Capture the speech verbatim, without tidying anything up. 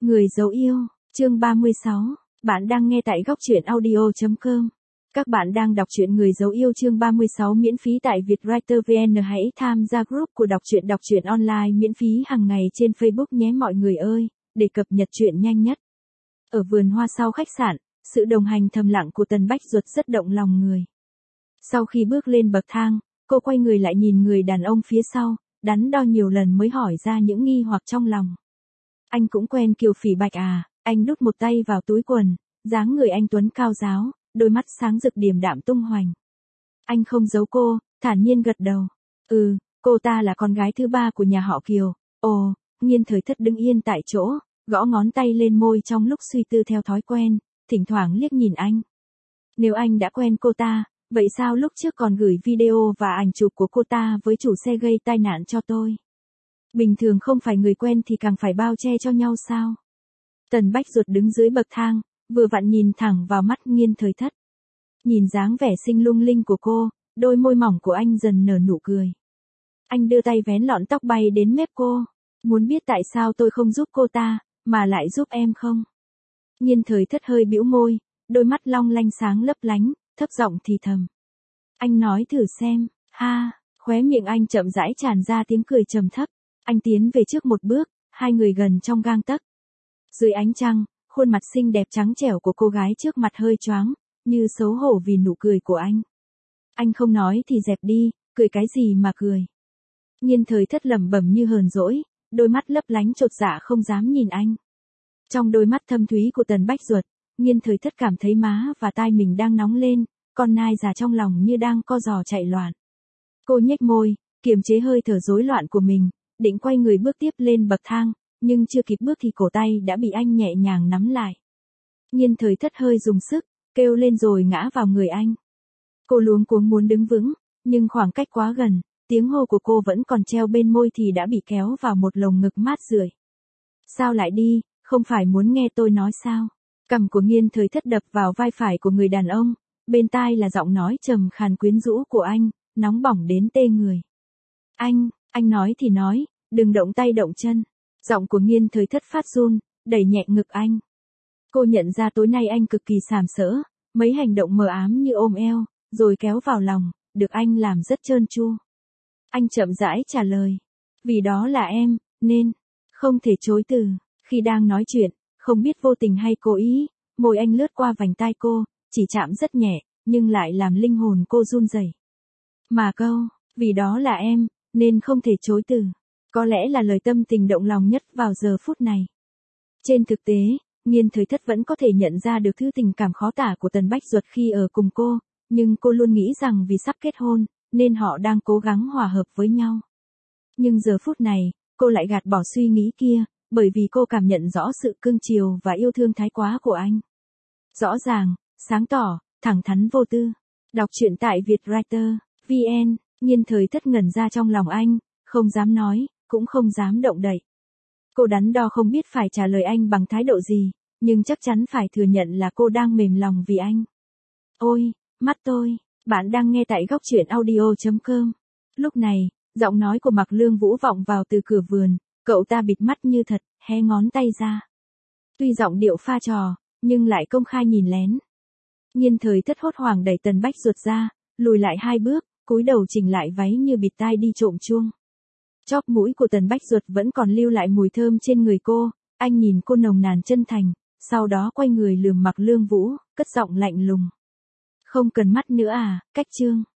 Người dấu yêu, chương ba mươi sáu. Bạn đang nghe tại góc truyện audio chấm com. Các bạn đang đọc truyện Người dấu yêu chương ba mươi sáu miễn phí tại Vietwriter vê en. Hãy tham gia group của đọc truyện đọc truyện online miễn phí hàng ngày trên Facebook nhé mọi người ơi, để cập nhật truyện nhanh nhất. Ở vườn hoa sau khách sạn, sự đồng hành thầm lặng của Tần Bách Duật rất động lòng người. Sau khi bước lên bậc thang, cô quay người lại nhìn người đàn ông phía sau, đắn đo nhiều lần mới hỏi ra những nghi hoặc trong lòng. Anh cũng quen Kiều Phỉ Bạch à? Anh đút một tay vào túi quần, dáng người anh tuấn cao ráo, đôi mắt sáng rực điềm đạm tung hoành. Anh không giấu cô, thản nhiên gật đầu. Ừ, cô ta là con gái thứ ba của nhà họ Kiều. Ồ, Nhiên Thời Thất đứng yên tại chỗ, gõ ngón tay lên môi trong lúc suy tư theo thói quen, thỉnh thoảng liếc nhìn anh. Nếu anh đã quen cô ta, vậy sao lúc trước còn gửi video và ảnh chụp của cô ta với chủ xe gây tai nạn cho tôi? Bình thường không phải người quen thì càng phải bao che cho nhau sao? Tần Bách Duật đứng dưới bậc thang, vừa vặn nhìn thẳng vào mắt Nhiên Thời Thất. Nhìn dáng vẻ xinh lung linh của cô, đôi môi mỏng của anh dần nở nụ cười. Anh đưa tay vén lọn tóc bay đến mép cô. Muốn biết tại sao tôi không giúp cô ta, mà lại giúp em không? Nhiên Thời Thất hơi bĩu môi, đôi mắt long lanh sáng lấp lánh, thấp giọng thì thầm. Anh nói thử xem, ha, khóe miệng anh chậm rãi tràn ra tiếng cười trầm thấp. Anh tiến về trước một bước, hai người gần trong gang tấc. Dưới ánh trăng, khuôn mặt xinh đẹp trắng trẻo của cô gái trước mặt hơi choáng, như xấu hổ vì nụ cười của anh. Anh không nói thì dẹp đi, cười cái gì mà cười? Nhiên Thời Thất lẩm bẩm như hờn dỗi, đôi mắt lấp lánh chột dạ không dám nhìn anh. Trong đôi mắt thâm thúy của Tần Bách Duật, Nhiên Thời Thất cảm thấy má và tai mình đang nóng lên, con nai già trong lòng như đang co giò chạy loạn. Cô nhếch môi, kiềm chế hơi thở rối loạn của mình, định quay người bước tiếp lên bậc thang, nhưng chưa kịp bước thì cổ tay đã bị anh nhẹ nhàng nắm lại. Nhiên Thời Thất hơi dùng sức, kêu lên rồi ngã vào người anh. Cô luống cuống muốn đứng vững, nhưng khoảng cách quá gần, tiếng hô của cô vẫn còn treo bên môi thì đã bị kéo vào một lồng ngực mát rượi. Sao lại đi, không phải muốn nghe tôi nói sao? Cằm của Nhiên Thời Thất đập vào vai phải của người đàn ông, bên tai là giọng nói trầm khàn quyến rũ của anh, nóng bỏng đến tê người. Anh, anh nói thì nói, đừng động tay động chân. Giọng của Nhiên Thời Thất phát run, đẩy nhẹ ngực anh. Cô nhận ra tối nay anh cực kỳ sàm sỡ, mấy hành động mờ ám như ôm eo, rồi kéo vào lòng, được anh làm rất trơn tru. Anh chậm rãi trả lời. Vì đó là em, nên, không thể chối từ. Khi đang nói chuyện, không biết vô tình hay cố ý, môi anh lướt qua vành tai cô, chỉ chạm rất nhẹ, nhưng lại làm linh hồn cô run rẩy. Mà câu, vì đó là em, nên không thể chối từ. Có lẽ là lời tâm tình động lòng nhất vào giờ phút này. Trên thực tế, Nhiên Thời Thất vẫn có thể nhận ra được thứ tình cảm khó tả của Tần Bách Duật khi ở cùng cô, nhưng cô luôn nghĩ rằng vì sắp kết hôn, nên họ đang cố gắng hòa hợp với nhau. Nhưng giờ phút này, cô lại gạt bỏ suy nghĩ kia, bởi vì cô cảm nhận rõ sự cưng chiều và yêu thương thái quá của anh. Rõ ràng, sáng tỏ, thẳng thắn vô tư. Đọc truyện tại Vietwriter vê en. Nhiên Thời Thất ngẩn ra trong lòng anh, không dám nói, cũng không dám động đậy. Cô đắn đo không biết phải trả lời anh bằng thái độ gì, nhưng chắc chắn phải thừa nhận là cô đang mềm lòng vì anh. Ôi, mắt tôi, bạn đang nghe tại góc truyện audio chấm com. Lúc này, giọng nói của Mạc Lương Vũ vọng vào từ cửa vườn, cậu ta bịt mắt như thật, hé ngón tay ra. Tuy giọng điệu pha trò, nhưng lại công khai nhìn lén. Nhiên Thời Thất hốt hoảng đẩy Tần Bách Duật ra, lùi lại hai bước, cúi đầu chỉnh lại váy như bịt tai đi trộm chuông. Chóp mũi của Tần Bách Duật vẫn còn lưu lại mùi thơm trên người cô, anh nhìn cô nồng nàn chân thành, sau đó quay người lườm Mạc Lương Vũ, cất giọng lạnh lùng. Không cần mắt nữa à, cách chương.